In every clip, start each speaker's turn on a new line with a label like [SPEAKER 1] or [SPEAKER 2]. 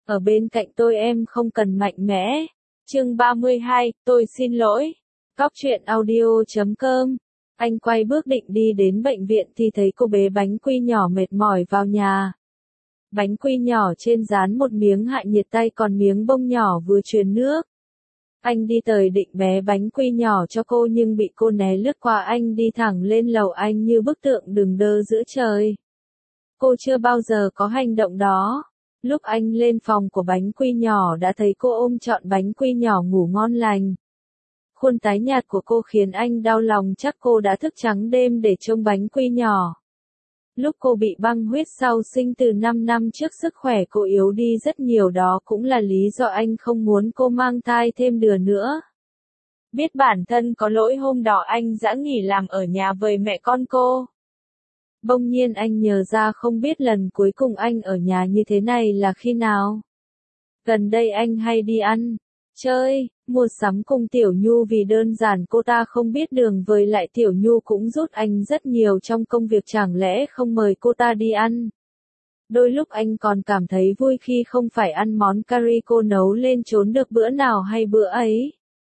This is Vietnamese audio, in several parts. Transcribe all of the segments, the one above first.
[SPEAKER 1] ở bên cạnh tôi em không cần mạnh mẽ. Chương 32, tôi xin lỗi. Cóc truyện audio.com. Anh quay bước định đi đến bệnh viện thì thấy cô bế bánh quy nhỏ mệt mỏi vào nhà. Bánh quy nhỏ trên dán một miếng hạ nhiệt tay còn miếng bông nhỏ vừa truyền nước. Anh đi tới định bé bánh quy nhỏ cho cô nhưng bị cô né lướt qua anh đi thẳng lên lầu anh như bức tượng đứng đơ giữa trời. Cô chưa bao giờ có hành động đó. Lúc anh lên phòng của bánh quy nhỏ đã thấy cô ôm trọn bánh quy nhỏ ngủ ngon lành. Khuôn tái nhạt của cô khiến anh đau lòng chắc cô đã thức trắng đêm để trông bánh quy nhỏ. Lúc cô bị băng huyết sau sinh từ 5 năm trước sức khỏe cô yếu đi rất nhiều đó cũng là lý do anh không muốn cô mang thai thêm đứa nữa. Biết bản thân có lỗi hôm đó anh đã nghỉ làm ở nhà với mẹ con cô. Bỗng nhiên anh nhớ ra không biết lần cuối cùng anh ở nhà như thế này là khi nào. Gần đây anh hay đi ăn, chơi, mua sắm cùng Tiểu Nhu vì đơn giản cô ta không biết đường với lại Tiểu Nhu cũng giúp anh rất nhiều trong công việc chẳng lẽ không mời cô ta đi ăn. Đôi lúc anh còn cảm thấy vui khi không phải ăn món curry cô nấu lên trốn được bữa nào hay bữa ấy.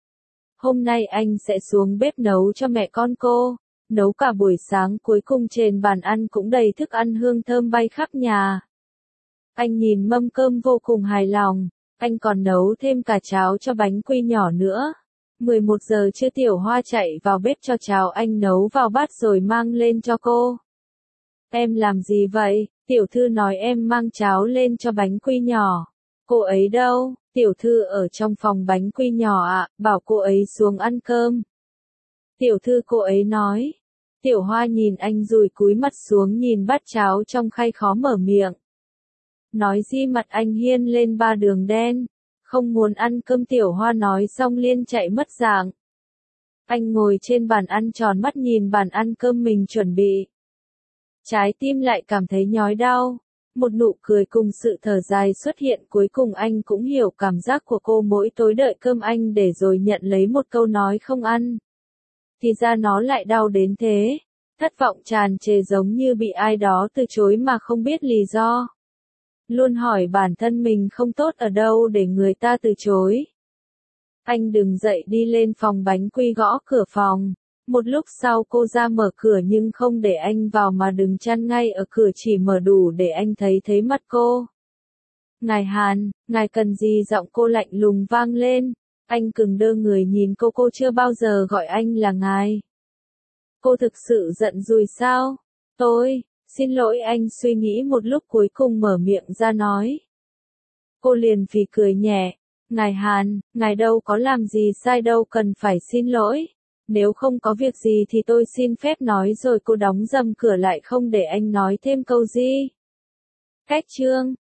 [SPEAKER 1] Hôm nay anh sẽ xuống bếp nấu cho mẹ con cô. Nấu cả buổi sáng cuối cùng trên bàn ăn cũng đầy thức ăn hương thơm bay khắp nhà. Anh nhìn mâm cơm vô cùng hài lòng, anh còn nấu thêm cả cháo cho bánh quy nhỏ nữa. 11 giờ trưa Tiểu Hoa chạy vào bếp cho cháo anh nấu vào bát rồi mang lên cho cô. Em làm gì vậy? Tiểu thư nói em mang cháo lên cho bánh quy nhỏ. Cô ấy đâu? Tiểu thư ở trong phòng bánh quy nhỏ ạ, bảo cô ấy xuống ăn cơm. Tiểu thư cô ấy nói. Tiểu Hoa nhìn anh rồi cúi mặt xuống nhìn bát cháo trong khay khó mở miệng. Nói gì mặt anh hiên lên 3 đường đen. Không muốn ăn cơm Tiểu Hoa nói xong liền chạy mất dạng. Anh ngồi trên bàn ăn tròn mắt nhìn bàn ăn cơm mình chuẩn bị. Trái tim lại cảm thấy nhói đau. Một nụ cười cùng sự thở dài xuất hiện cuối cùng anh cũng hiểu cảm giác của cô mỗi tối đợi cơm anh để rồi nhận lấy một câu nói không ăn. Thì ra nó lại đau đến thế. Thất vọng tràn trề giống như bị ai đó từ chối mà không biết lý do. Luôn hỏi bản thân mình không tốt ở đâu để người ta từ chối. Anh đứng dậy đi lên phòng bánh quy gõ cửa phòng. Một lúc sau cô ra mở cửa nhưng không để anh vào mà đứng chắn ngay ở cửa chỉ mở đủ để anh thấy mặt cô. Ngài Hàn, ngài cần gì giọng cô lạnh lùng vang lên. Anh cứng đơ người nhìn cô chưa bao giờ gọi anh là ngài. Cô thực sự giận rồi sao? Tôi, xin lỗi anh suy nghĩ một lúc cuối cùng mở miệng ra nói. Cô liền phì cười nhẹ. Ngài Hàn, ngài đâu có làm gì sai đâu cần phải xin lỗi. Nếu không có việc gì thì tôi xin phép nói rồi cô đóng dầm cửa lại không để anh nói thêm câu gì. Cách chương